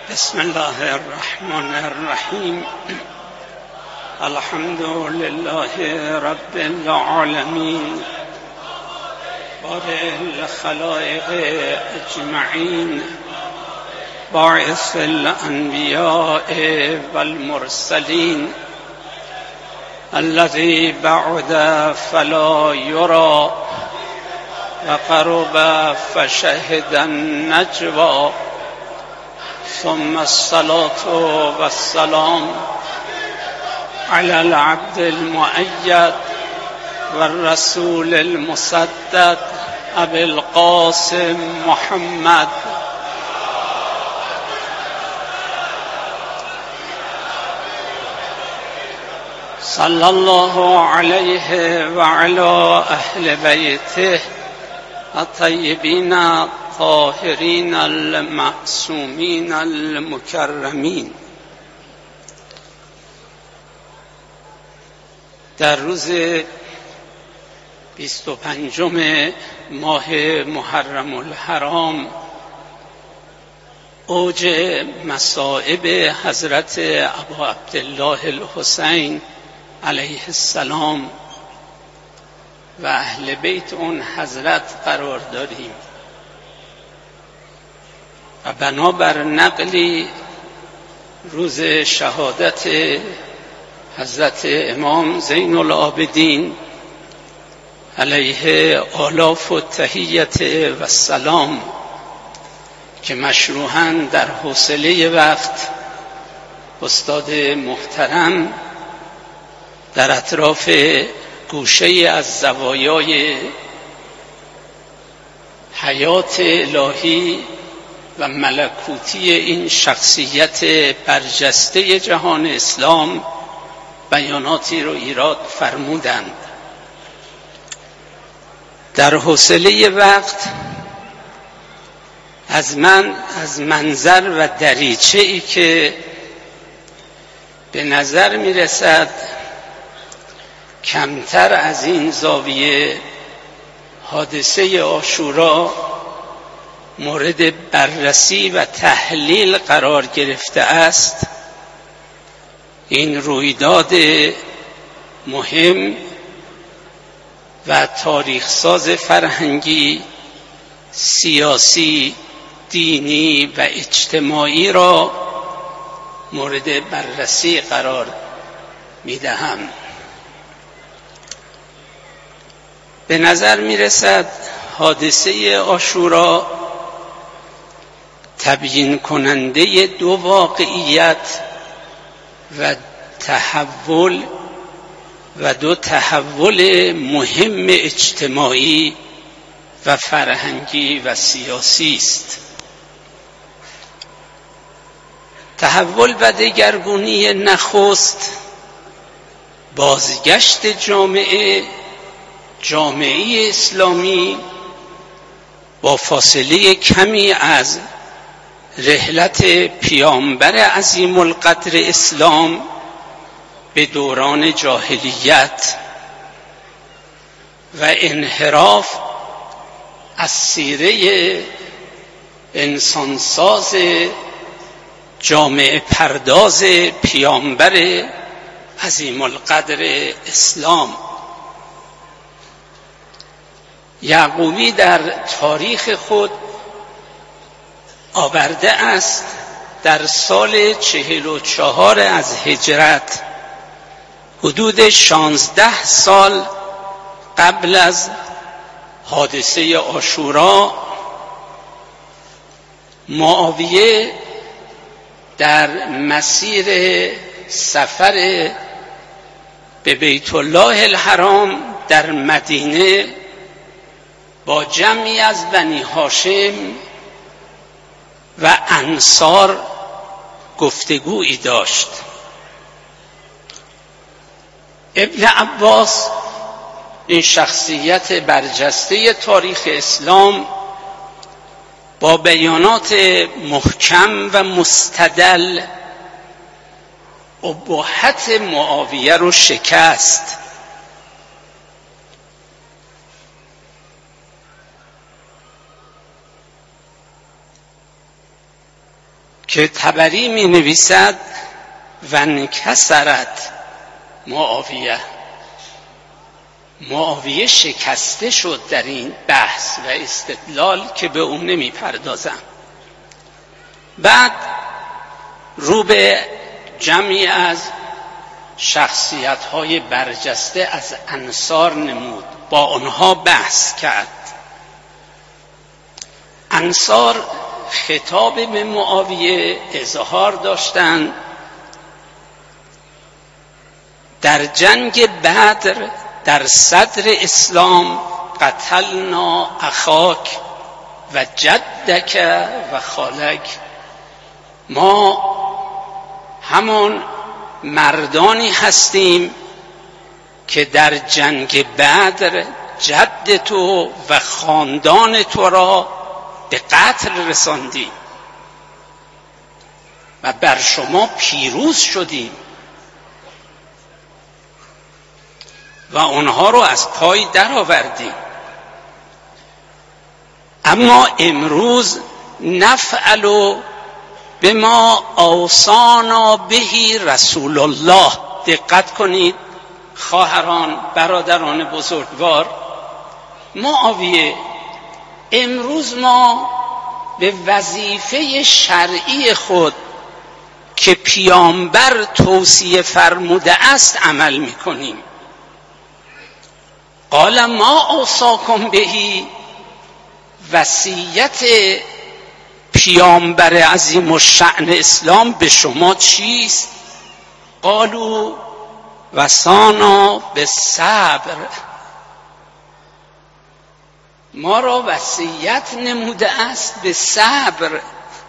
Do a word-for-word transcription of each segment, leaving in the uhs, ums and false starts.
بسم الله الرحمن الرحیم. الحمد لله رب العالمین بارئ الخلائق اجمعین باعث الانبیاء والمرسلین الذی بعد فلا یری و قرب فشهد النجوی ثم الصلاة والسلام على العبد المؤيد والرسول المسدد أبي القاسم محمد صلى الله عليه وعلى أهل بيته الطيبين الطاهرین المعصومین المکرمین. در روز بیست و پنجم ماه محرم الحرام اوج مصائب حضرت ابا عبدالله الحسین علیه السلام و اهل بیت اون حضرت قرار داریم و بنابر نقلی روز شهادت حضرت امام زین العابدین علیه آلاف و تحیت و سلام که مشروحاً در حوصله وقت استاد محترم در اطراف گوشه از زوایای حیات الهی و ملکوتی این شخصیت برجسته جهان اسلام بیاناتی رو ایراد فرمودند. در حوصله وقت از من از منظر و دریچه ای که به نظر می رسد کمتر از این زاویه حادثه عاشورا مورد بررسی و تحلیل قرار گرفته است، این رویداد مهم و تاریخساز فرهنگی، سیاسی، دینی و اجتماعی را مورد بررسی قرار می‌دهم. به نظر می‌رسد حادثه عاشورا تبیین کننده دو واقعیت و تحول و دو تحول مهم اجتماعی و فرهنگی و سیاسی است. تحول و دگرگونی نخست بازگشت جامعه جامعه اسلامی با فاصله کمی از رحلت پیامبر عظیم القدر اسلام به دوران جاهلیت و انحراف از سیره انسانساز جامعه پرداز پیامبر عظیم القدر اسلام. یعقوبی در تاریخ خود آورده است در سال چهل و چهار از هجرت، حدود شانزده سال قبل از حادثه عاشورا، معاویه در مسیر سفر به بیت الله الحرام در مدینه با جمعی از بنی هاشم و انصار گفتگویی داشت. ابن عباس، این شخصیت برجسته تاریخ اسلام، با بیانات محکم و مستدل ابهت معاویه رو شکست. که طبری می نویسد و انکسرت معاویه. معاویه شکسته شد در این بحث و استدلال که به اون نمی پردازم. بعد رو به جمعی از شخصیت‌های برجسته از انصار نمود، با آنها بحث کرد. انصار خطاب به معاویه اظهار داشتند در جنگ بدر در صدر اسلام قتلنا اخاک و جدک و خالک، ما همان مردانی هستیم که در جنگ بدر جد تو و خاندان تو را به قتل رساندیم و بر شما پیروز شدیم و آنها رو از پای درآوردیم. اما امروز نفعل بما اوصانا بهی رسول الله. دقت کنید خواهران، برادران بزرگوار، معاویه امروز ما به وظیفه شرعی خود که پیامبر توصیه فرموده است عمل میکنیم. قال ما اوصاکم بهی، وصیت پیامبر عظیم الشأن اسلام به شما چیست؟ قالوا وصانا بالصبر، ما را وصیت نموده است به صبر.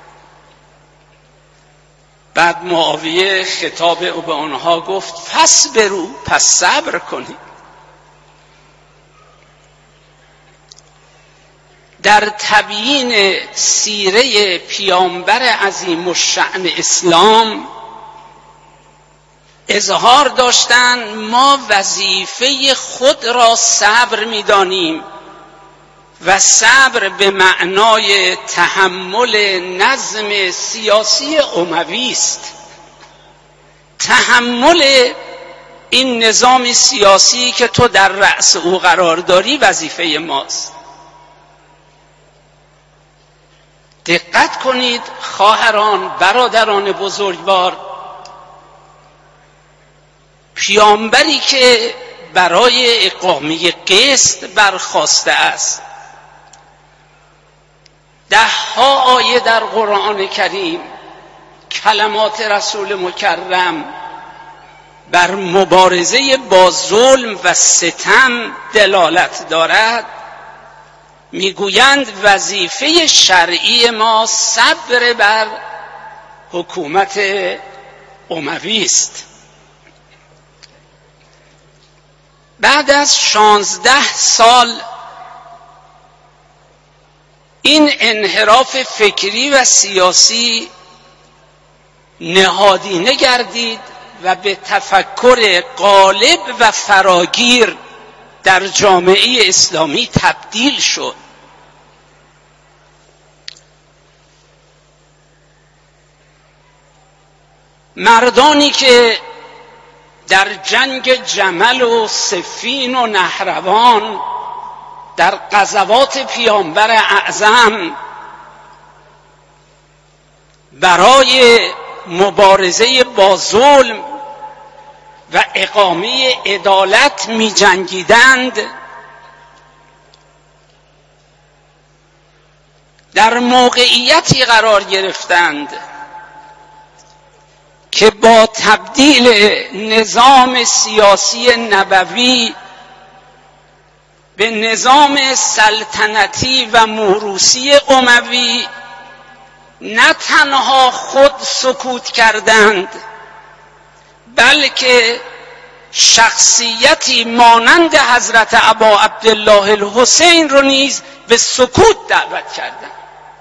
بعد معاویه خطاب او به آنها گفت فاصبروا، پس صبر کنید. در تبیین سیره پیامبر عظیم الشأن اسلام اظهار داشتند ما وظیفه خود را صبر می‌دانیم و صبر به معنای تحمل نظم سیاسی اموی است. تحمل این نظام سیاسی که تو در رأس او قرار داری وظیفه ماست. دقت کنید خواهران، برادران بزرگوار، پیامبری که برای اقامه قسط برخاسته است، ده ها آیه در قرآن کریم کلمات رسول مکرم بر مبارزه با ظلم و ستم دلالت دارد، میگویند وظیفه شرعی ما صبر بر حکومت اموی است. بعد از شانزده سال این انحراف فکری و سیاسی نهادینه گردید و به تفکر غالب و فراگیر در جامعه اسلامی تبدیل شد. مردانی که در جنگ جمل و صفین و نهروان در غزوات پیامبر اعظم برای مبارزه با ظلم و اقامه عدالت می جنگیدند، در موقعیتی قرار گرفتند که با تبدیل نظام سیاسی نبوی به نظام سلطنتی و موروثی اموی نه تنها خود سکوت کردند، بلکه شخصیتی مانند حضرت ابا عبدالله الحسین رو نیز به سکوت دعوت کردند.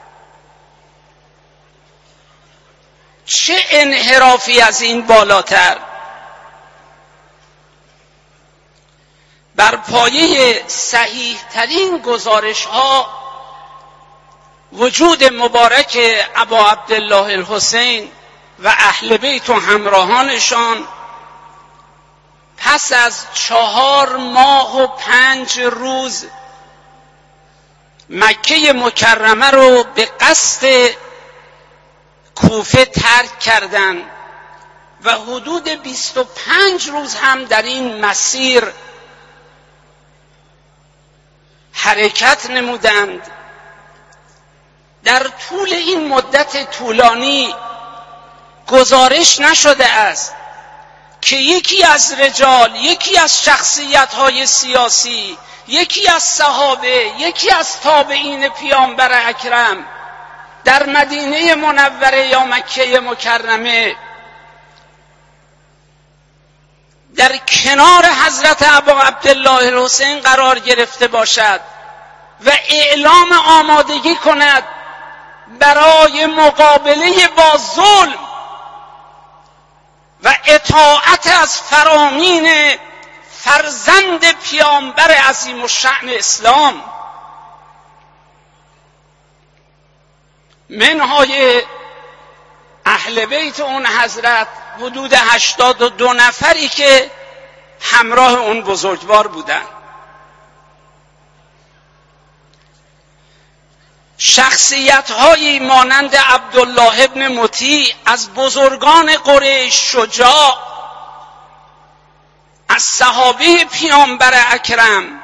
چه انحرافی از این بالاتر؟ بر پایه صحیح ترین گزارش ها وجود مبارک ابا عبدالله الحسین و اهل بیت و همراهانشان پس از چهار ماه و پنج روز مکه مکرمه رو به قصد کوفه ترک کردند و حدود بیست و پنج روز هم در این مسیر حرکت نمودند. در طول این مدت طولانی گزارش نشده است که یکی از رجال، یکی از شخصیت‌های سیاسی، یکی از صحابه، یکی از تابعین پیامبر اکرم در مدینه منوره یا مکه مکرمه در کنار حضرت ابا عبدالله الحسین قرار گرفته باشد و اعلام آمادگی کند برای مقابله با ظلم و اطاعت از فرامین فرزند پیامبر عظیم الشأن اسلام. منهای اهل بیت اون حضرت حدود هشتاد و دو نفری که همراه اون بزرگوار بودند. شخصیت‌هایی مانند عبدالله ابن مطیع از بزرگان قریش، شجاع، از صحابه پیامبر اکرم،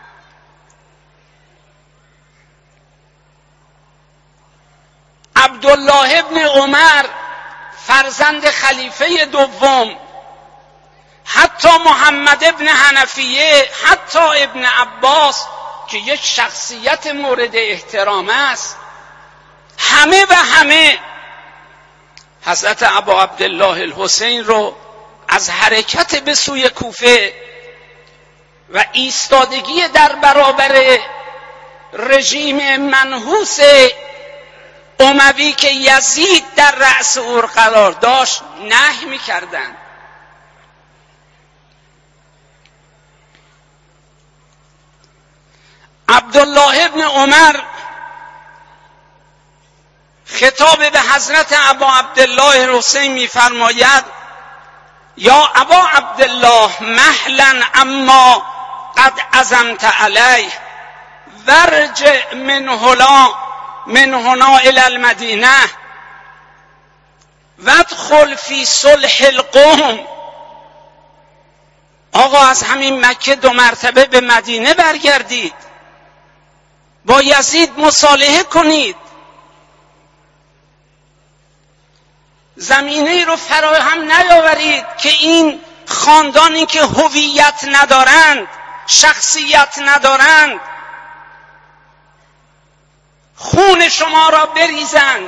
عبدالله ابن عمر فرزند خلیفه دوم، حتی محمد ابن حنفیه، حتی ابن عباس که یک شخصیت مورد احترام است، همه و همه حضرت ابا عبدالله الحسین رو از حرکت به سوی کوفه و ایستادگی در برابر رژیم منحوس اموی که یزید در رأس او قرار داشت نهی می‌کردند. عبدالله ابن عمر خطاب به حضرت ابا عبدالله الحسین می‌فرماید: یا ابا عبدالله مهلا اما قد عزمت علیه ورجع من هنا من هنا الی المدینه وادخل فی صلح القوم. آقا از همین مکه دو مرتبه به مدینه برگردید، با یزید مصالحه کنید، زمینه رو فراهم نیاورید که این خاندانی که هویت ندارند، شخصیت ندارند، خون شما را بریزند.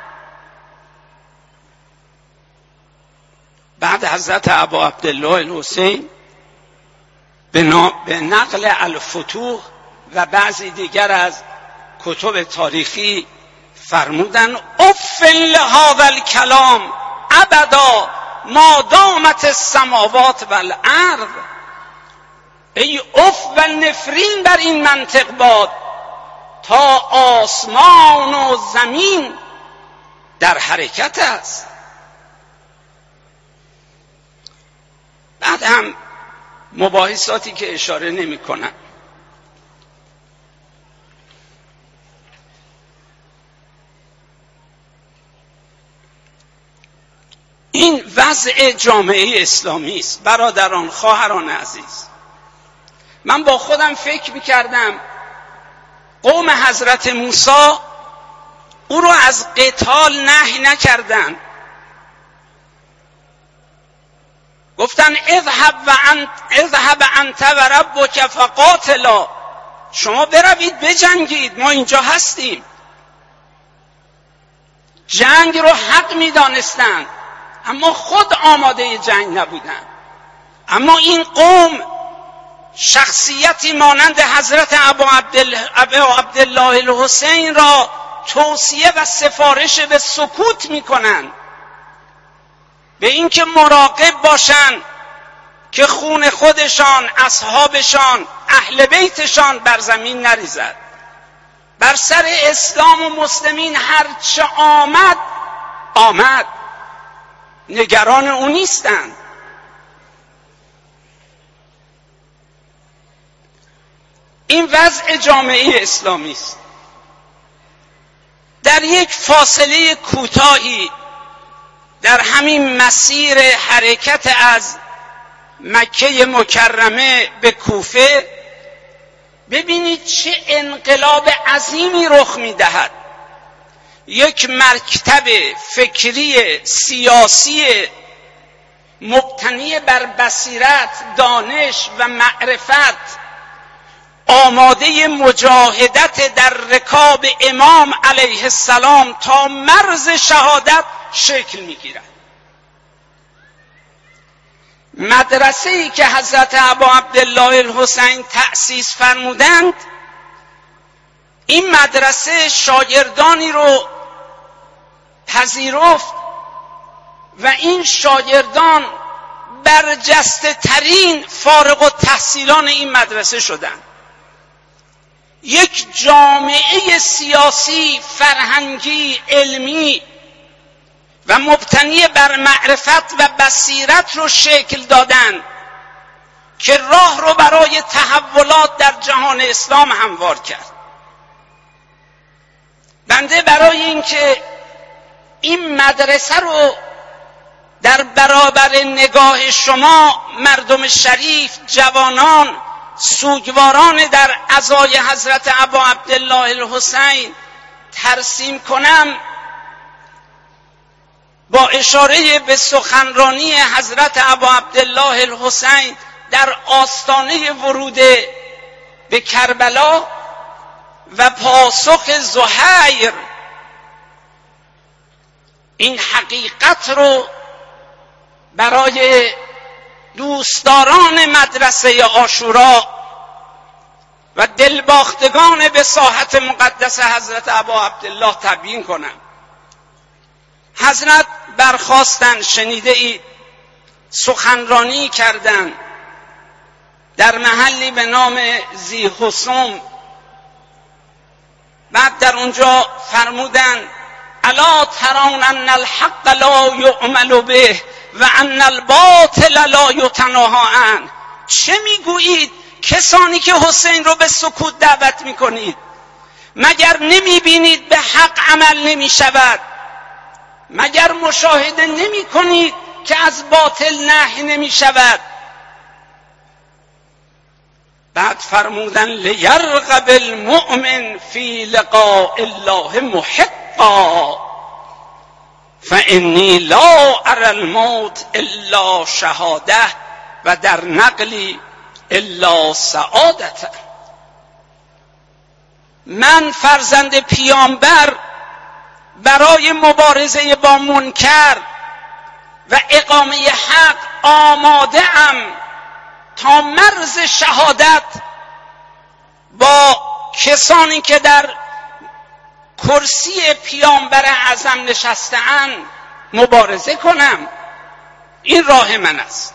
بعد حضرت ابا عبدالله الحسین به نقل الفتوح و بعضی دیگر از کتب تاریخی فرمودن: اف لهذا الکلام ابدا ما دامت السماوات والارض. ای اف و نفرین بر این منطق باد تا آسمان و زمین در حرکت است. بعد هم مباحثاتی که اشاره نمی کنن. این وضع جامعه اسلامی است. برادران، خواهران عزیز، من با خودم فکر می‌کردم قوم حضرت موسی او رو از قتال نهی نکردند. گفتن اذهب و انت اذهب انت و ربک فقاتلا، شما بروید بجنگید، ما اینجا هستیم. جنگ رو حق می‌دانستند اما خود آماده جنگ نبودند. اما این قوم شخصیتی مانند حضرت ابا عبدالله الحسین را توصیه و سفارش به سکوت میکنند، به اینکه مراقب باشند که خون خودشان، اصحابشان، اهل بیتشان بر زمین نریزد. بر سر اسلام و مسلمین هر چه آمد آمد، نگران اون نیستند. این وضع جامعه اسلامی است. در یک فاصله کوتاهی در همین مسیر حرکت از مکه مکرمه به کوفه ببینید چه انقلاب عظیمی رخ می‌دهد. یک مکتب فکری سیاسی مبتنی بر بصیرت، دانش و معرفت، آماده مجاهدت در رکاب امام علیه السلام تا مرز شهادت شکل می‌گیرد. مدرسه‌ای که حضرت ابا عبدالله الحسین تأسیس فرمودند، این مدرسه شاگردانی رو پذیرفت و این شاگردان برجسته ترین فارغ التحصیلان این مدرسه شدند. یک جامعه سیاسی، فرهنگی، علمی و مبتنی بر معرفت و بصیرت رو شکل دادن که راه رو برای تحولات در جهان اسلام هموار کرد. بنده برای اینکه این مدرسه رو در برابر نگاه شما مردم شریف، جوانان، سوگواران در عزای حضرت ابا عبدالله الحسین ترسیم کنم، با اشاره به سخنرانی حضرت ابا عبدالله الحسین در آستانه ورود به کربلا و پاسخ زهیر، این حقیقت رو برای دوستداران مدرسه عاشورا و دلباختگان به ساحت مقدس حضرت ابا عبدالله تبیین کنم. حضرت برخاستن، شنیده اید، سخنرانی کردند در محلی به نام ذی حسوم. بعد در اونجا فرمودند الا ترون ان الحق لا یعمل به و ان الباطل لا یتناهی عنه. چه میگویید کسانی که حسین رو به سکوت دعوت میکنید؟ مگر نمیبینید به حق عمل نمیشود؟ مگر مشاهده نمی کنید که از باطل نهی نمی شود؟ بعد فرمودن لیرغب المؤمن فی لقاء الله محقا فانی لا اری الموت الا شهاده و در نقلی الا سعادت. من فرزند پیامبر برای مبارزه با منکر و اقامه حق آماده ام تا مرز شهادت با کسانی که در کرسی پیامبر اعظم نشسته‌اند مبارزه کنم. این راه من است.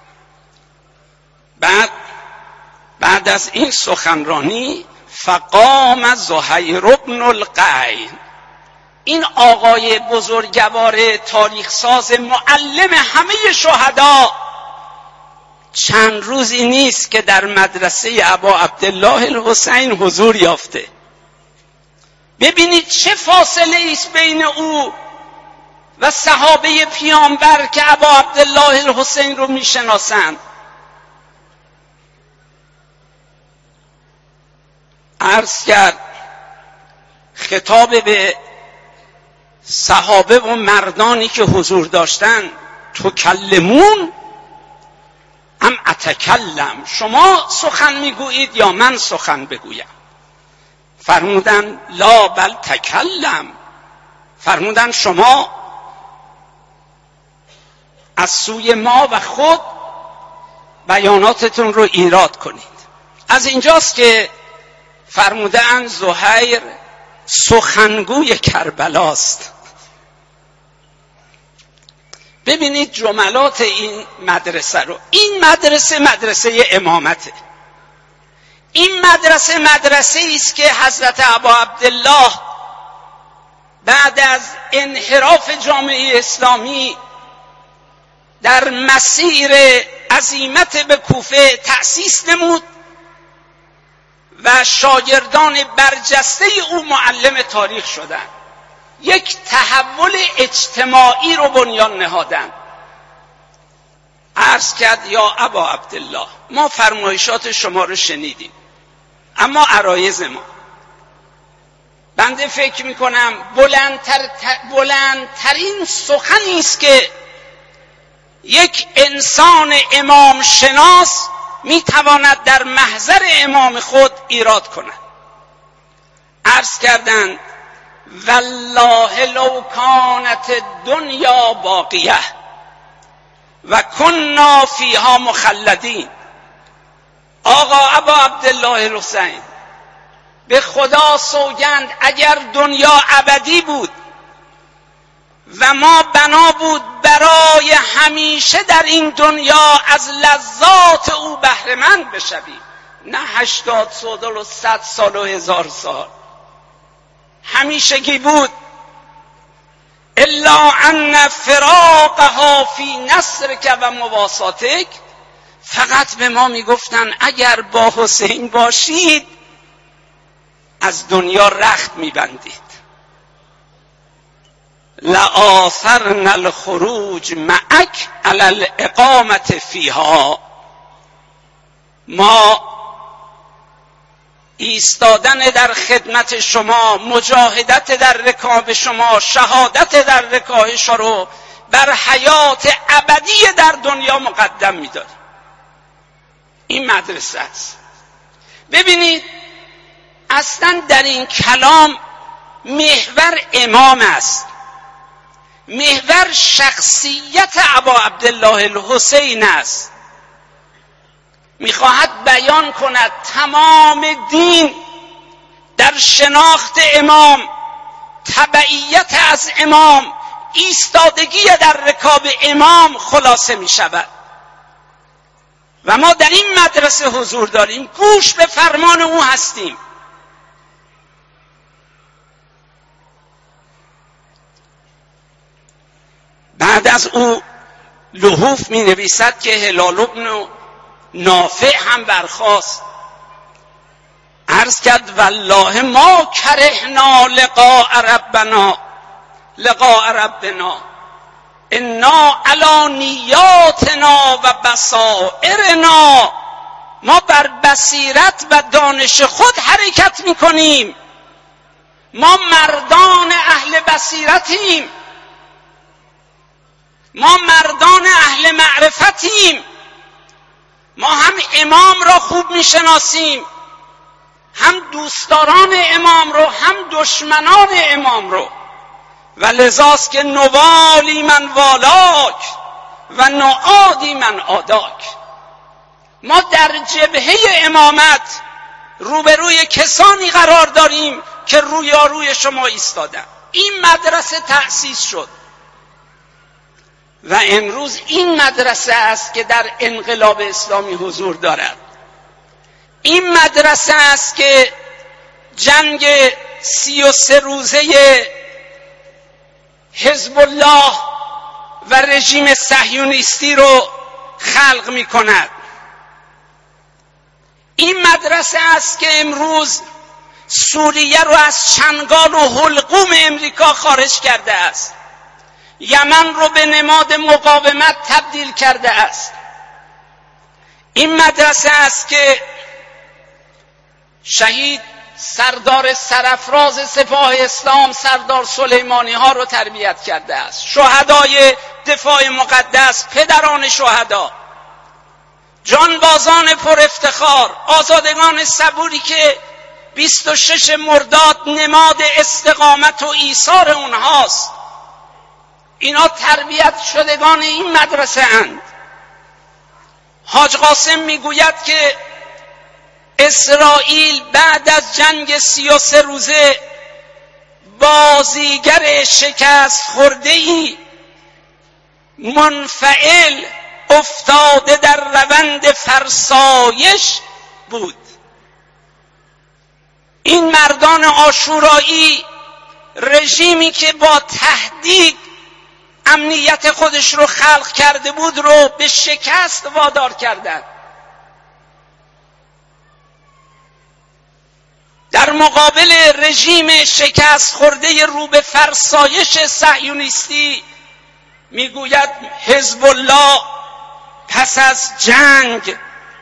بعد بعد از این سخنرانی فقام زهیر بن القین، این آقای بزرگوار تاریخساز معلم همه شهدا، چند روزی نیست که در مدرسه ابا عبدالله الحسین حضور یافته. ببینید چه فاصله است بین او و صحابه پیامبر که ابا عبدالله الحسین رو میشناسند. عرض کرد خطاب به صحابه و مردانی که حضور داشتن، تکلمون ام اتکلم، شما سخن میگویید یا من سخن بگویم؟ فرمودن لا بل تکلم. فرمودن شما از سوی ما و خود بیاناتتون رو ایراد کنید. از اینجاست که فرمودن زهیر سخنگوی کربلاست. ببینید جملات این مدرسه رو. این مدرسه مدرسه امامته. این مدرسه مدرسه است که حضرت ابا عبدالله بعد از انحراف جامعه اسلامی در مسیر عزیمت به کوفه تأسیس نمود و شاگردان برجسته او معلم تاریخ شدند. یک تحول اجتماعی رو بنیان نهادند. عرض کرد یا ابا عبدالله، ما فرمایشات شما رو شنیدیم، اما عرایض ما، بنده فکر میکنم بلندتر بلندترین سخنی است که یک انسان امام شناس میتواند در محضر امام خود ایراد کند. عرض کردند والله لو کانت الدنیا باقیه و کنا فیها مخلدین. آقا ابا عبدالله الحسین، به خدا سوگند اگر دنیا ابدی بود و ما بنا بود برای همیشه در این دنیا از لذات او بهره مند بشویم، نه هشتاد سال و صد سال و هزار سال، همیشگی بود. الا ان فراقها فی نصرک و مواساتک، فقط به ما میگفتن اگر با حسین باشید از دنیا رخت میبندید. لآثرن الخروج معک علی الاقامت فیها، ما ایستادن در خدمت شما، مجاهدت در رکاب شما، شهادت در رکاب شما رو بر حیات ابدی در دنیا مقدم می‌داریم. این مدرسه است. ببینید اصلا در این کلام محور امام است، محور شخصیت ابا عبدالله الحسین است. میخواهد بیان کند تمام دین در شناخت امام، تبعیت از امام، ایستادگی در رکاب امام خلاصه می شود. و ما در این مدرسه حضور داریم، گوش به فرمان او هستیم. بعد از او لحوف می نویسد که هلال ابن نافع هم برخاست، عرض کرد والله ما کرهنا لقاء ربنا لقاء ربنا انا علی نیاتنا و بصائرنا، ما بر بصیرت و دانش خود حرکت میکنیم، ما مردان اهل بصیرتیم، ما مردان اهل معرفتیم، ما هم امام را خوب میشناسیم، هم دوستداران امام رو، هم دشمنان امام رو. و لذاست که نوالی من والاک و نعادی من عاداک، ما در جبهه امامت روبروی کسانی قرار داریم که رویاروی شما ایستادن. این مدرسه تأسیس شد و امروز این مدرسه است که در انقلاب اسلامی حضور دارد. این مدرسه است که جنگ سی و سه روزه حزب الله و رژیم صهیونیستی رو خلق می کند. این مدرسه است که امروز سوریه رو از چنگال و حلقوم امریکا خارج کرده است، یمن رو به نماد مقاومت تبدیل کرده است. این مدرسه است که شهید سردار سرفراز سپاه اسلام سردار سلیمانی ها رو تربیت کرده است، شهدای دفاع مقدس، پدران شهدا، جانبازان پر افتخار، آزادگان صبوری که بیست و شش مرداد نماد استقامت و ایثار اونهاست. اینا تربیت شدگان این مدرسه اند. حاج قاسم میگوید که اسرائیل بعد از جنگ سی و سه روزه بازیگر شکست خورده‌ای منفعل افتاده در روند فرسایش بود. این مردان عاشورایی رژیمی که با تهدید امنیت خودش رو خلق کرده بود رو به شکست وادار کردند. در مقابل رژیم شکست خورده رو به فرسایش صهیونیستی میگوید حزب الله پس از جنگ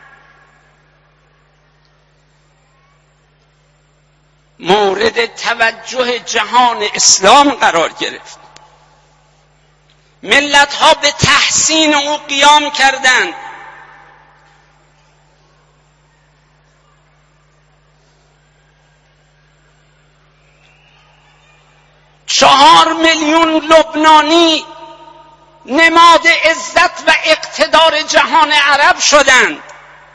مورد توجه جهان اسلام قرار گرفت. ملت ها به تحسین او قیام کردند. چهار میلیون لبنانی نماد عزت و اقتدار جهان عرب شدند.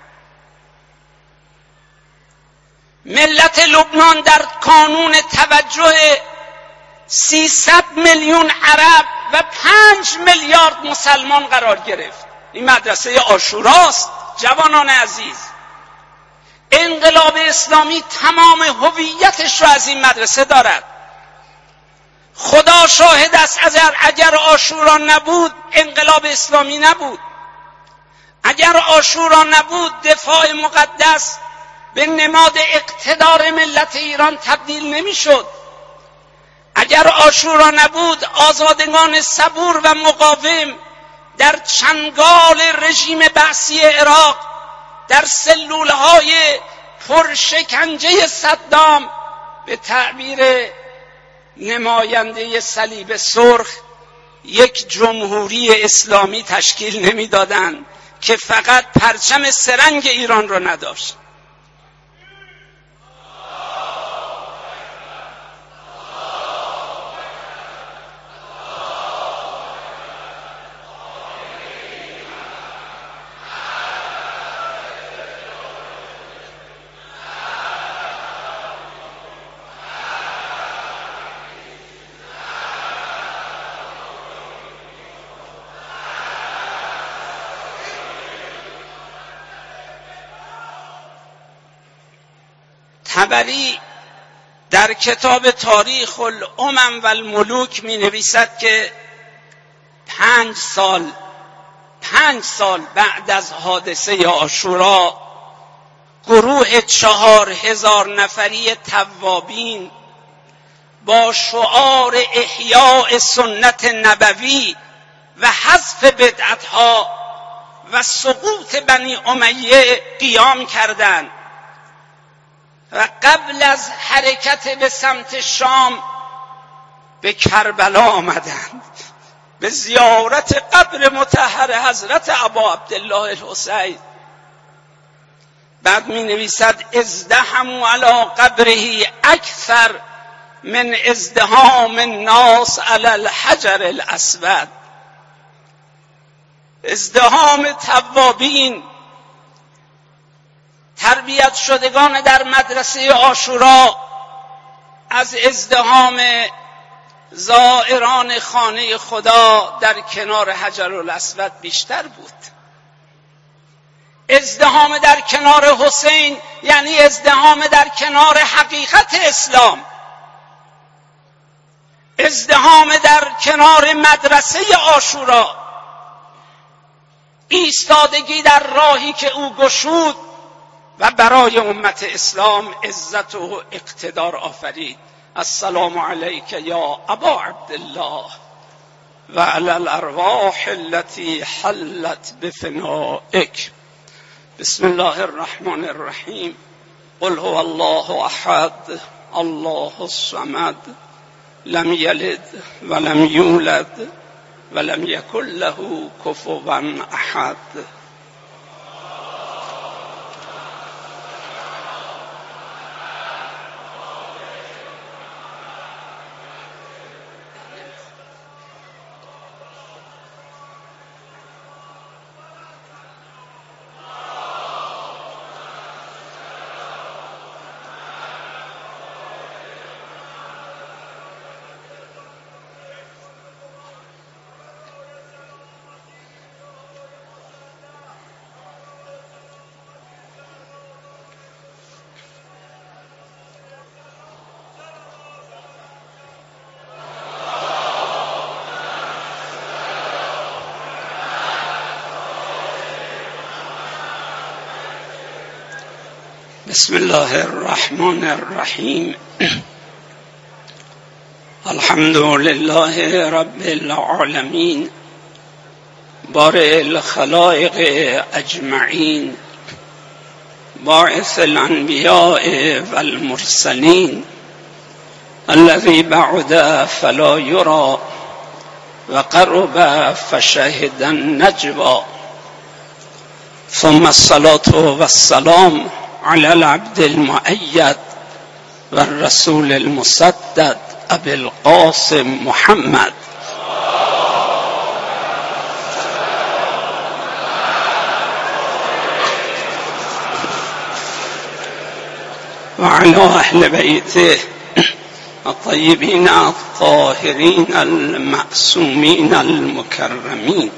ملت لبنان در کانون توجه سیصد میلیون عرب و پنج میلیارد مسلمان قرار گرفت. این مدرسه عاشوراست جوانان عزیز. انقلاب اسلامی تمام هویتش را از این مدرسه دارد. خدا شاهد است اگر اگر عاشورا نبود انقلاب اسلامی نبود. اگر عاشورا نبود دفاع مقدس به نماد اقتدار ملت ایران تبدیل نمیشد. اگر عاشورا نبود آزادگان صبور و مقاوم در چنگال رژیم بعثی عراق در سلولهای پرشکنجه صدام به تعبیر نماینده صلیب سرخ یک جمهوری اسلامی تشکیل نمیدادند که فقط پرچم سرنگ ایران را نداشت. طبری در کتاب تاریخ الامم و الملوک می نویسد که پنج سال پنج سال بعد از حادثه عاشورا گروه چهار هزار نفری توابین با شعار احیاء سنت نبوی و حذف بدعتها و سقوط بنی امیه قیام کردند و قبل از حرکت به سمت شام به کربلا آمدند، به زیارت قبر مطهر حضرت ابا عبدالله الحسین. بعد می نویسد ازدحموا علی قبره اکثر من ازدحام الناس علی الحجر الاسود. ازدحام توابین تربیت شدگان در مدرسه عاشورا از ازدحام زائران خانه خدا در کنار حجر الاسود بیشتر بود. ازدحام در کنار حسین یعنی ازدحام در کنار حقیقت اسلام، ازدحام در کنار مدرسه عاشورا، ایستادگی در راهی که او گشود و برای امت اسلام عزت و اقتدار آفرید. السلام علیک یا ابا عبدالله و علی الارواح التي حلت بفنائک. بسم الله الرحمن الرحیم. قل هو الله احد الله الصمد لم یلد ولم یولد ولم یکن له کفوا احد. بسم الله الرحمن الرحیم. الحمد لله رب العالمین بارئ الخلائق اجمعین باعث الانبیاء والمرسلین الذی بعد فلا یری و قرب فشهد النجوى ثم الصلاة والسلام على العبد المؤید والرسول المسدد ابي القاسم محمد وعلى اهل بيته الطيبين الطاهرين المعصومين المكرمين.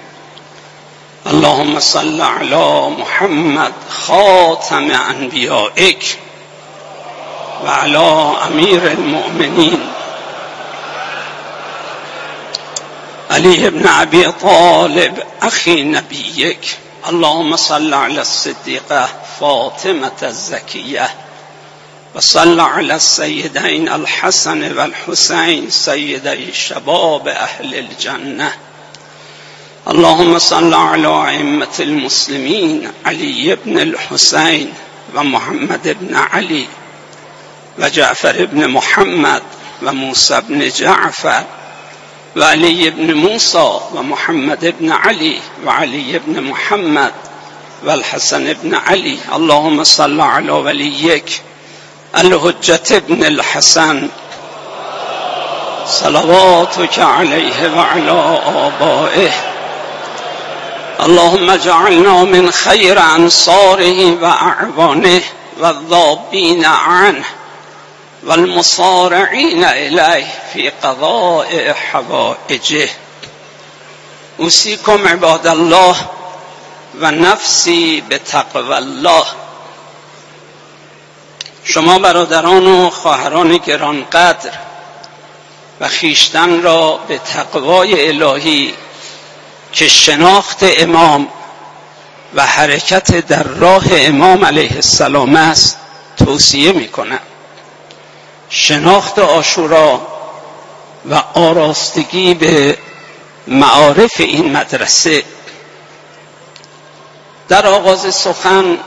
اللهم صل على محمد خاتم انبیائک و علی امیر المؤمنین علی ابن ابی طالب اخی نبیک. اللهم صل على الصدیقه فاطمه الزکیه و صل على السیدین الحسن والحسین سیدی شباب اهل الجنه. اللهم صل على ائمة المسلمين علي بن الحسين ومحمد بن علي وجعفر بن محمد وموسى بن جعفر وعلي بن موسى ومحمد بن علي وعلي بن محمد والحسن بن علي. اللهم صل على وليك الحجة بن الحسن صلواتك عليه وعلى آبائه. اللهم اجعلنا من خير انصاره واعوانه والذابين عنه والمصارعين اليه في قضاء حوائجه. اوصيكم عباد الله و نفسی بتقوى الله. شما برادران و خواهران گرانقدر و خویشتن را به تقوای الهی که شناخت امام و حرکت در راه امام علیه السلام است توصیه می کنم. شناخت عاشورا و آراستگی به معارف این مدرسه. در آغاز سخن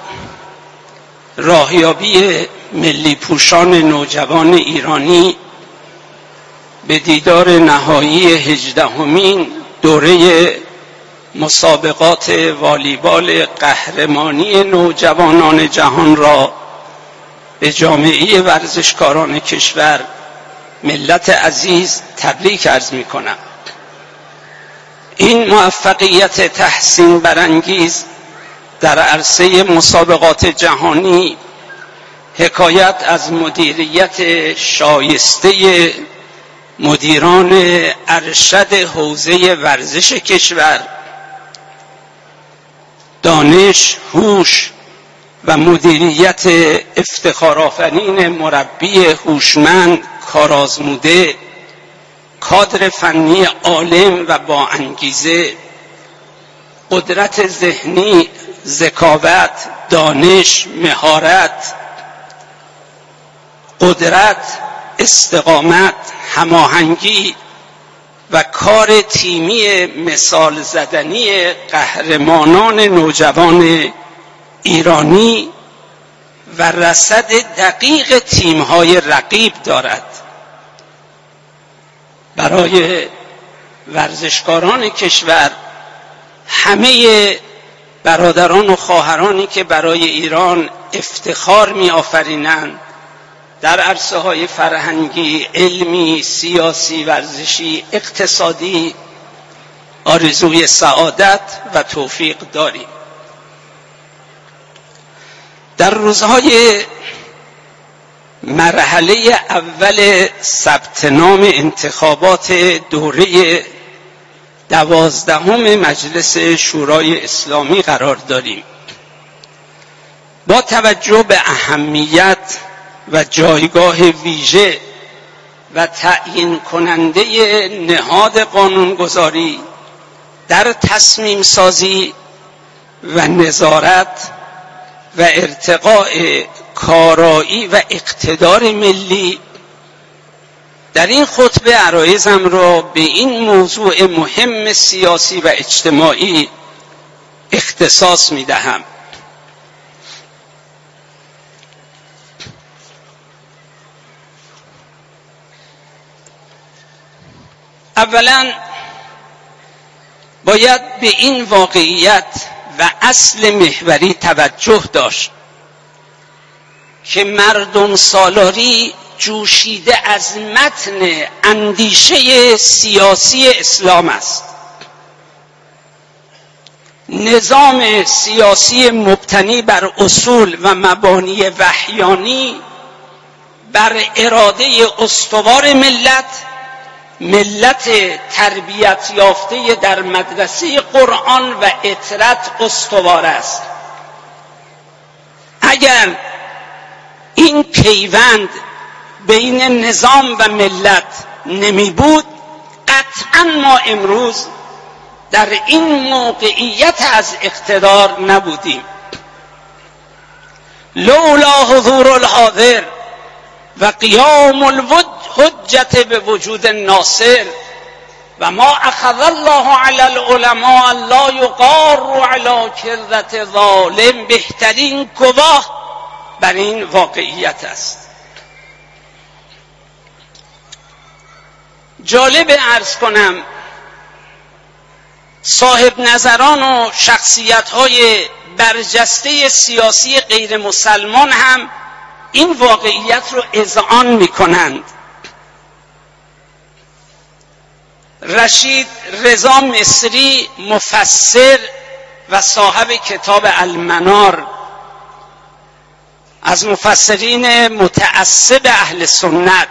راهیابی ملی پوشان نوجوان ایرانی به دیدار نهایی هجدهمین دوره مسابقات والیبال قهرمانی نوجوانان جهان را به جامعه ورزشکاران کشور ملت عزیز تبریک عرض می کنم. این موفقیت تحسین برانگیز در عرصه مسابقات جهانی حکایت از مدیریت شایسته مدیران ارشد حوزه ورزش کشور، دانش، هوش و مدیریت افتخارآفرین مربی هوشمند، کارآزموده، کادر فنی عالم و با انگیزه، قدرت ذهنی، ذکاوت، دانش، مهارت، قدرت، استقامت، هماهنگی و کار تیمی مثال زدنی قهرمانان نوجوان ایرانی و رصد دقیق تیم‌های رقیب دارد. برای ورزشکاران کشور، همه برادران و خواهرانی که برای ایران افتخار می‌آفرینند در عرصه‌های فرهنگی، علمی، سیاسی، ورزشی، اقتصادی، آرزوی سعادت و توفیق داریم. در روزهای مرحله اول ثبت نام انتخابات دوره دوازدهم مجلس شورای اسلامی قرار داریم. با توجه به اهمیت و جایگاه ویژه و تعیین کننده نهاد قانونگذاری در تصمیم سازی و نظارت و ارتقاء کارایی و اقتدار ملی، در این خطبه عرایزم را به این موضوع مهم سیاسی و اجتماعی اختصاص می دهم. اولا باید به این واقعیت و اصل محوری توجه داشت که مردم سالاری جوشیده از متن اندیشه سیاسی اسلام است. نظام سیاسی مبتنی بر اصول و مبانی وحیانی، بر اراده استوار ملت، ملت تربیت یافته در مدرسه قرآن و اطرت استوار است. اگر این پیوند بین نظام و ملت نمی بود، قطعا ما امروز در این موقعیت از اقتدار نبودیم. لولا حضور الحاضر و قیام الحجت به وجود الناصر و ما اخذ الله علی العلماء لا یقار علی کرة ظالم، بهترین گواه بر این واقعیت است. جالب عرض کنم صاحب نظران و شخصیت‌های برجسته سیاسی غیر مسلمان هم این واقعیت رو اذعان می‌کنند. رشید رضا مصری مفسر و صاحب کتاب المنار، از مفسرین متعصب اهل سنت،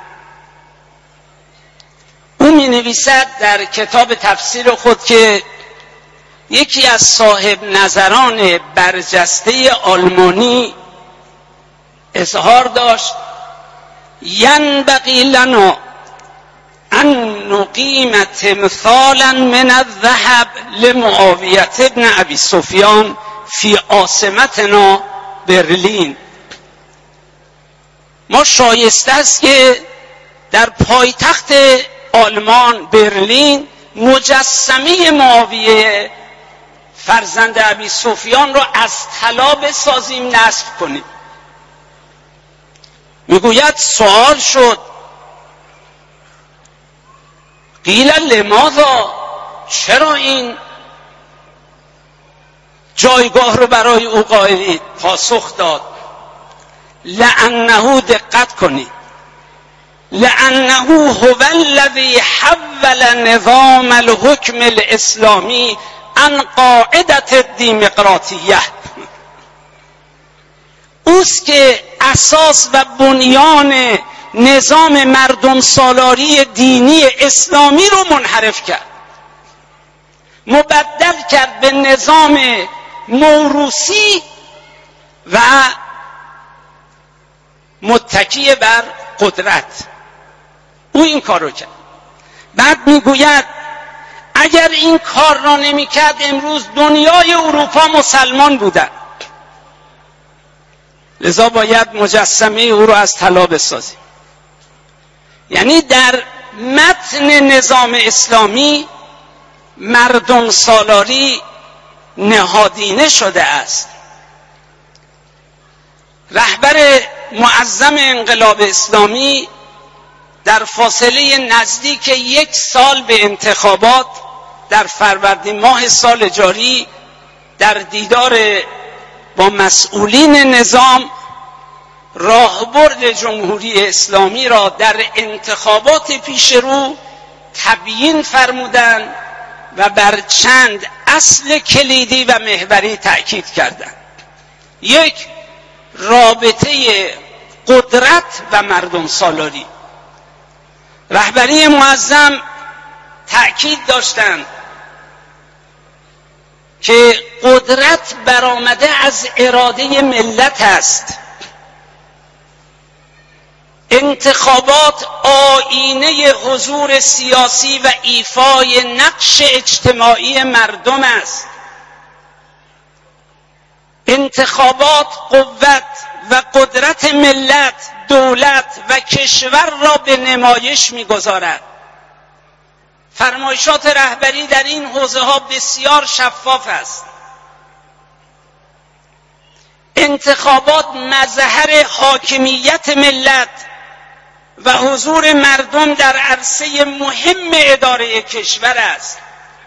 او می نویسد در کتاب تفسیر خود که یکی از صاحب نظران برجسته آلمانی اظهار داشت: ینبغی لنا ان نقیم تمثالا من الذهب لمعاویة ابن ابی سفیان فی عاصمتنا برلین. ما شایسته است که در پایتخت آلمان برلین مجسمه معاویه فرزند ابی سفیان را از طلا بسازیم، نصب کنیم. میگوید سوال شد قیل لماذا، چرا این جایگاه رو برای او قائلید؟ پاسخ داد لانه، دقت کنید، لانه هو الذی حول نظام الحکم الاسلامی عن قاعدة الدیمقراطیه. اوست که اساس و بنیان نظام مردم سالاری دینی اسلامی رو منحرف کرد، مبدل کرد به نظام موروثی و متکی بر قدرت. او این کار رو کرد. بعد میگوید اگر این کار را نمی کرد امروز دنیای اروپا مسلمان بودن، لذا باید مجسمه او رو از طلا بسازیم. یعنی در متن نظام اسلامی مردم سالاری نهادینه شده است. رهبر معظم انقلاب اسلامی در فاصله نزدیک یک سال به انتخابات در فروردین ماه سال جاری در دیدار با مسئولین نظام راهبرد جمهوری اسلامی را در انتخابات پیش رو تبیین فرمودند و بر چند اصل کلیدی و محوری تأکید کردند. یک، رابطه قدرت و مردم سالاری. رهبری معظم تأکید داشتند که قدرت برآمده از اراده ملت است. انتخابات آیینه حضور سیاسی و ایفای نقش اجتماعی مردم است. انتخابات قوت و قدرت ملت، دولت و کشور را به نمایش می‌گذارد. فرمایشات رهبری در این حوزه‌ها بسیار شفاف است. انتخابات مظهر حاکمیت ملت و حضور مردم در عرصه مهم اداره کشور است.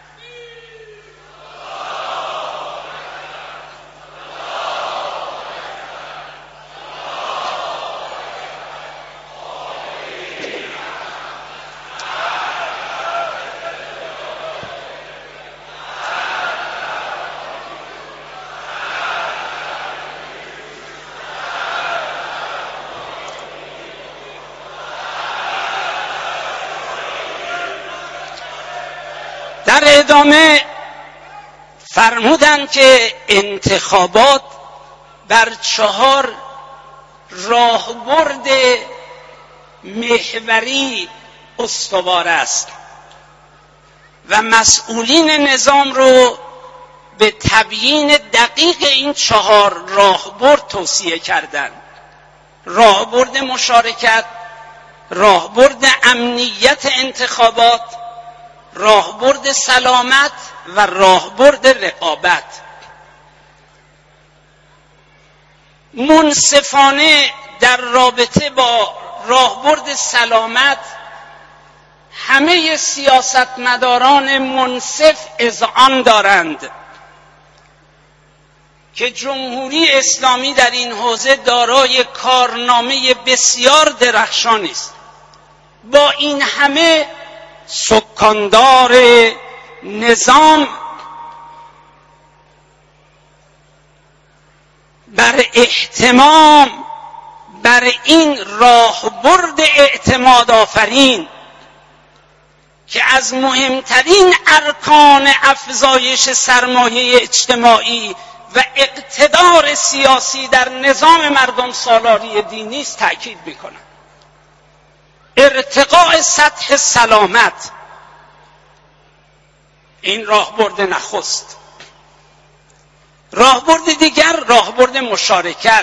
در ادامه فرمودند که انتخابات بر چهار راهبرد محوری استوار است و مسئولین نظام رو به تبیین دقیق این چهار راهبرد توصیه کردند: راهبرد مشارکت، راهبرد امنیت انتخابات، راهبرد سلامت و راهبرد رقابت. منصفانه در رابطه با راهبرد سلامت همه سیاستمداران منصف اذعان دارند که جمهوری اسلامی در این حوزه دارای کارنامه بسیار درخشانی است. با این همه سکاندار نظام بر اهتمام بر این راهبرد اعتماد آفرین که از مهمترین ارکان افزایش سرمایه اجتماعی و اقتدار سیاسی در نظام مردم سالاری دینی است تأکید می‌کنند. ارتقاء سطح سلامت، این راهبرد نخست. راهبرد دیگر راهبرد مشارکت.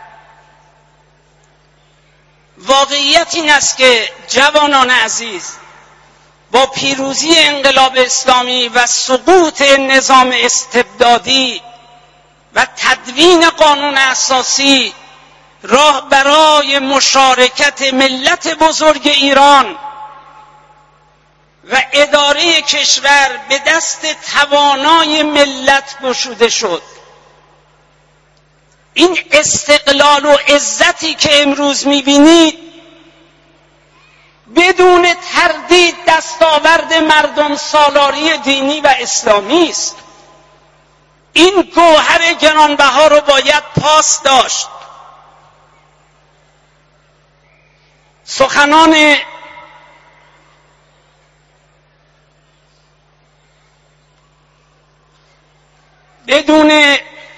واقعیت این است که جوانان عزیز، با پیروزی انقلاب اسلامی و سقوط نظام استبدادی و تدوین قانون اساسی، راه برای مشارکت ملت بزرگ ایران و اداره کشور به دست توانای ملت گشوده شد. این استقلال و عزتی که امروز می‌بینید بدون تردید دستاورد مردم سالاری دینی و اسلامی است. این گوهر گرانبها رو باید پاس داشت. سخنان بدون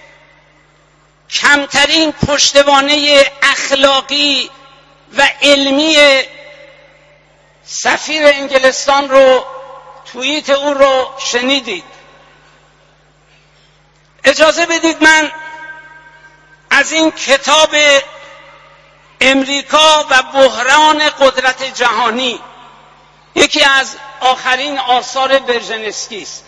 کمترین پشتوانه اخلاقی و علمی سفیر انگلستان رو، توییت او رو شنیدید. اجازه بدید من از این کتاب امریکا و بحران قدرت جهانی، یکی از آخرین آثار برژنسکی است،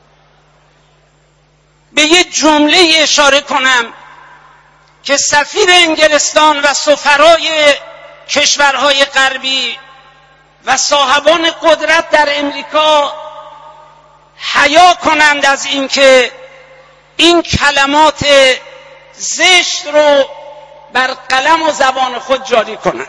به یک جمله اشاره کنم که سفیر انگلستان و سفرای کشورهای غربی و صاحبان قدرت در امریکا حیا کنند از اینکه این کلمات زشت رو بر قلم و زبان خود جاری کنند.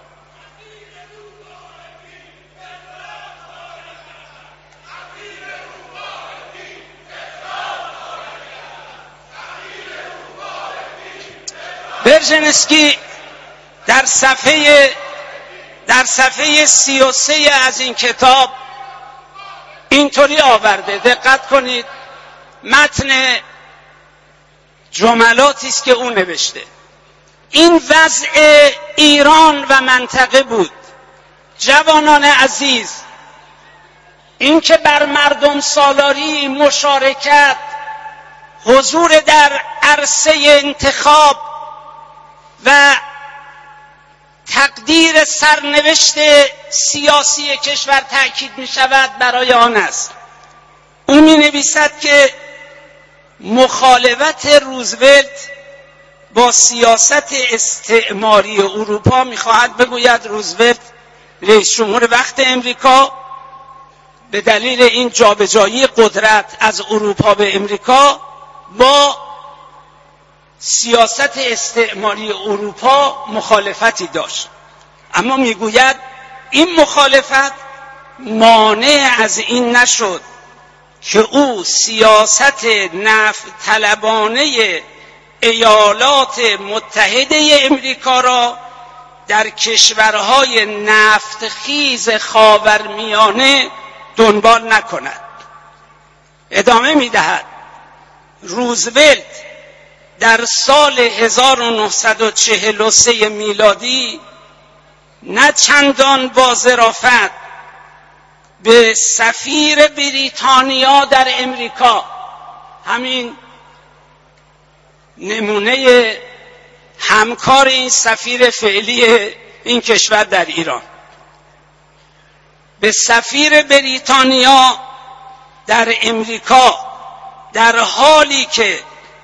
برژنسکی در صفحه در صفحه سی و سه از این کتاب اینطوری آورده، دقت کنید، متن جملاتی است که او نوشته: این وضع ایران و منطقه بود. جوانان عزیز، این که بر مردم سالاری، مشارکت، حضور در عرصه انتخاب و تقدیر سرنوشت سیاسی کشور تأکید می شود برای آن است. او می نویسد که مخالفت روزولت با سیاست استعماری اروپا، می خواهد بگوید روزولت رئیس جمهور وقت امریکا به دلیل این جابجایی قدرت از اروپا به امریکا با سیاست استعماری اروپا مخالفتی داشت، اما میگوید این مخالفت مانع از این نشد که او سیاست نفت طلبانه ایالات متحده امریکا را در کشورهای نفت خیز خاورمیانه دنبال نکند. ادامه میدهد روزولت در سال هزار و نهصد و چهل و سه میلادی نه چندان با ظرافت به سفیر بریتانیا در امریکا، همین نمونه همکار این سفیر فعلی این کشور در ایران، به سفیر بریتانیا در امریکا در حالی که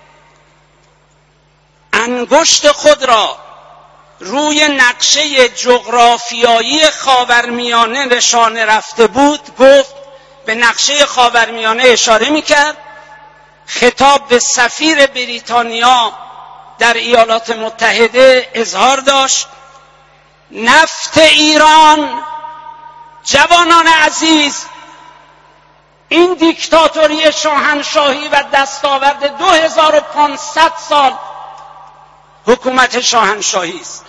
انگشت خود را روی نقشه جغرافیایی خاورمیانه نشانه رفته بود، گفت به نقشه خاورمیانه اشاره میکرد، خطاب به سفیر بریتانیا در ایالات متحده اظهار داشت نفت ایران، جوانان عزیز، این دیکتاتوری شاهنشاهی و دستاورد دو هزار و پانصد سال حکومت شاهنشاهی است.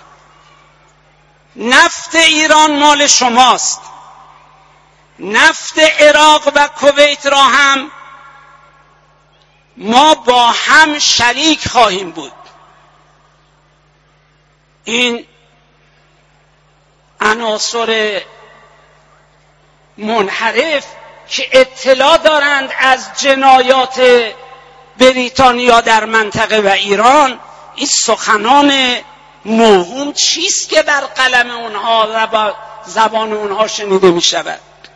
نفت ایران مال شماست، نفت عراق و کویت را هم ما با هم شریک خواهیم بود. این عناصر منحرف که اطلاع دارند از جنایات بریتانیا در منطقه و ایران، این سخنان موهوم چیست که بر قلم اونها و زبان اونها شنیده می شود؟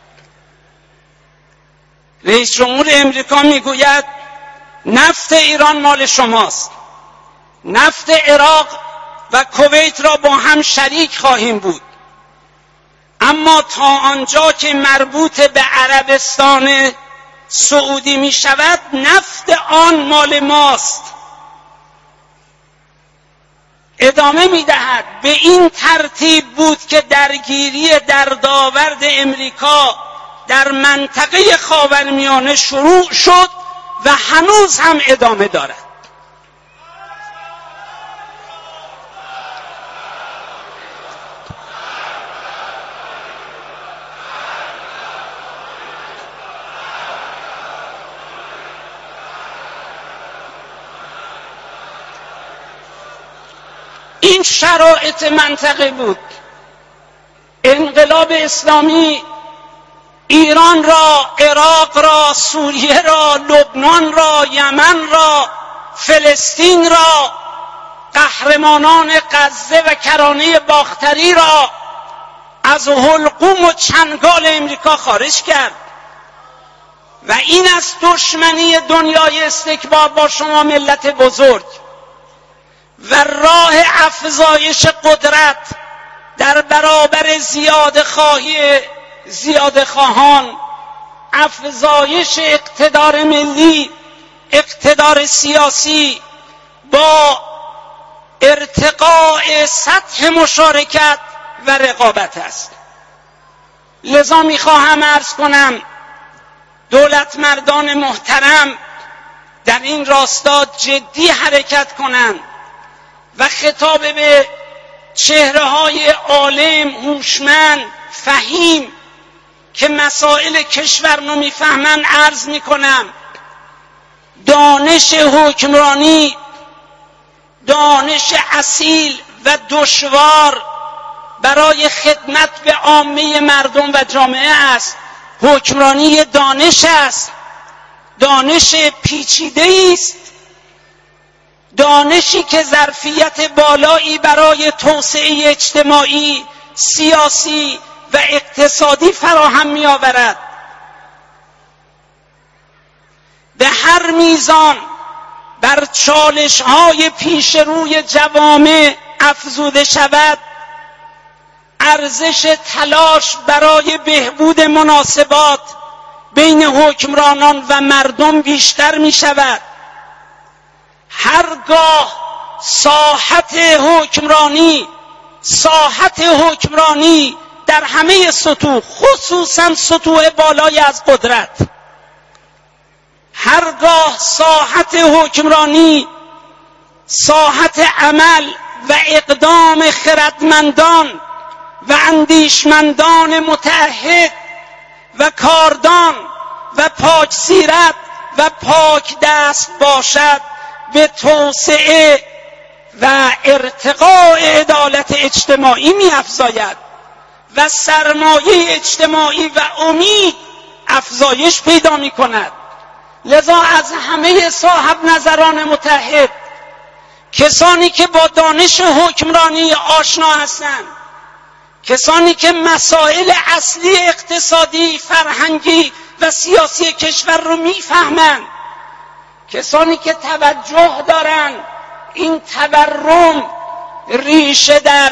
رئیس جمهور امریکا می گوید نفت ایران مال شماست، نفت عراق و کویت را با هم شریک خواهیم بود، اما تا آنجا که مربوط به عربستان سعودی می شود نفت آن مال ماست. ادامه می دهد به این ترتیب بود که درگیری دردآورد امریکا در منطقه خاورمیانه شروع شد و هنوز هم ادامه دارد. این شرایط منطقه بود. انقلاب اسلامی ایران را، عراق را، سوریه را، لبنان را، یمن را، فلسطین را، قهرمانان غزه و کرانه باختری را از حلقوم و چنگال امریکا خارج کرد و این است دشمنی دنیای استکبار با شما ملت بزرگ و راه افزایش قدرت در برابر زیاده خواهی زیاده خواهان، افزایش اقتدار ملی، اقتدار سیاسی با ارتقاء سطح مشارکت و رقابت است. لذا میخواهم عرض کنم دولت مردان محترم در این راستا جدی حرکت کنند و خطاب به چهره‌های عالم، هوشمند، فهیم که مسائل کشور رو میفهمن عرض میکنم دانش حکمرانی دانش اصیل و دشوار برای خدمت به عامه مردم و جامعه است. حکمرانی دانش است، دانش پیچیده است دانشی که ظرفیت بالایی برای توسعه اجتماعی، سیاسی و اقتصادی فراهم می آورد. به هر میزان بر چالش‌های پیش روی جوامع افزوده شود، ارزش تلاش برای بهبود مناسبات بین حکمرانان و مردم بیشتر می شود. هرگاه ساحت حکمرانی ساحت حکمرانی در همه سطوح، خصوصا سطوح بالای از قدرت، هرگاه ساحت حکمرانی ساحت عمل و اقدام خردمندان و اندیشمندان متعهد و کاردان و پاک سیرت و پاک دست باشد، به توسعه و ارتقاء عدالت اجتماعی می افزاید و سرمایه اجتماعی و امید افزایش پیدا می کند. لذا از همه صاحب نظران متحد، کسانی که با دانش حکمرانی آشنا هستند، کسانی که مسائل اصلی اقتصادی، فرهنگی و سیاسی کشور رو میفهمند، کسانی که توجه دارند این تورم ریشه در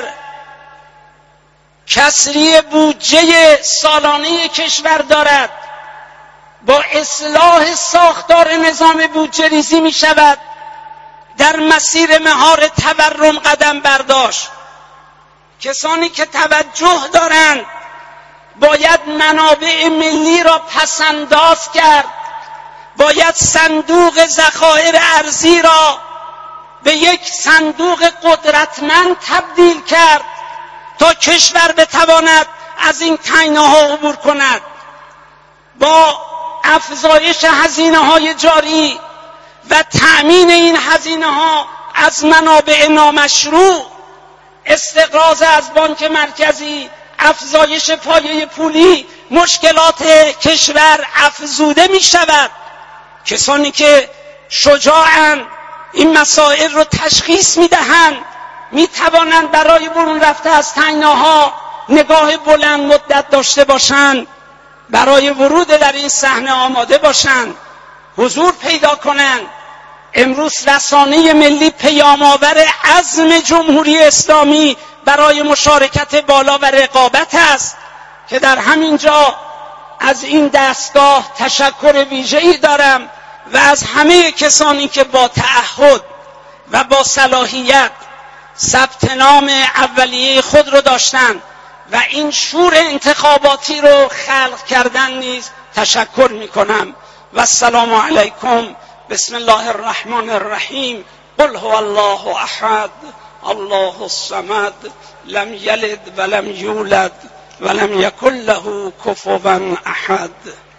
کسری بودجه سالانه کشور دارد، با اصلاح ساختار نظام بودجه ریزی می شود، در مسیر مهار تورم قدم برداشت. کسانی که توجه دارند باید منابع ملی را پسنداز کرد، باید صندوق ذخایر ارزی را به یک صندوق قدرتمند تبدیل کرد تا کشور بتواند از این تنگناها عبور کند. با افزایش هزینه‌های جاری و تأمین این هزینه‌ها از منابع نامشروع، استقراض از بانک مرکزی، افزایش پایه پولی، مشکلات کشور افزوده می شود. کسانی که شجاعند این مسائل رو تشخیص می دهند، می توانند برای برون رفته از تنگناها نگاه بلند مدت داشته باشند، برای ورود در این صحنه آماده باشند، حضور پیدا کنند. امروز رسانه ملی پیام‌آور عزم جمهوری اسلامی برای مشارکت بالا و رقابت است که در همین جا از این دستگاه تشکر ویژه‌ای دارم و از همه کسانی که با تعهد و با صلاحیت ثبت نام اولیه خود رو داشتند و این شور انتخاباتی رو خلق کردن نیز تشکر می‌کنم. و السلام علیکم. بسم الله الرحمن الرحیم. قل هو الله احد الله الصمد لم یلد ولم یولد ولم یکن له کفوا احد.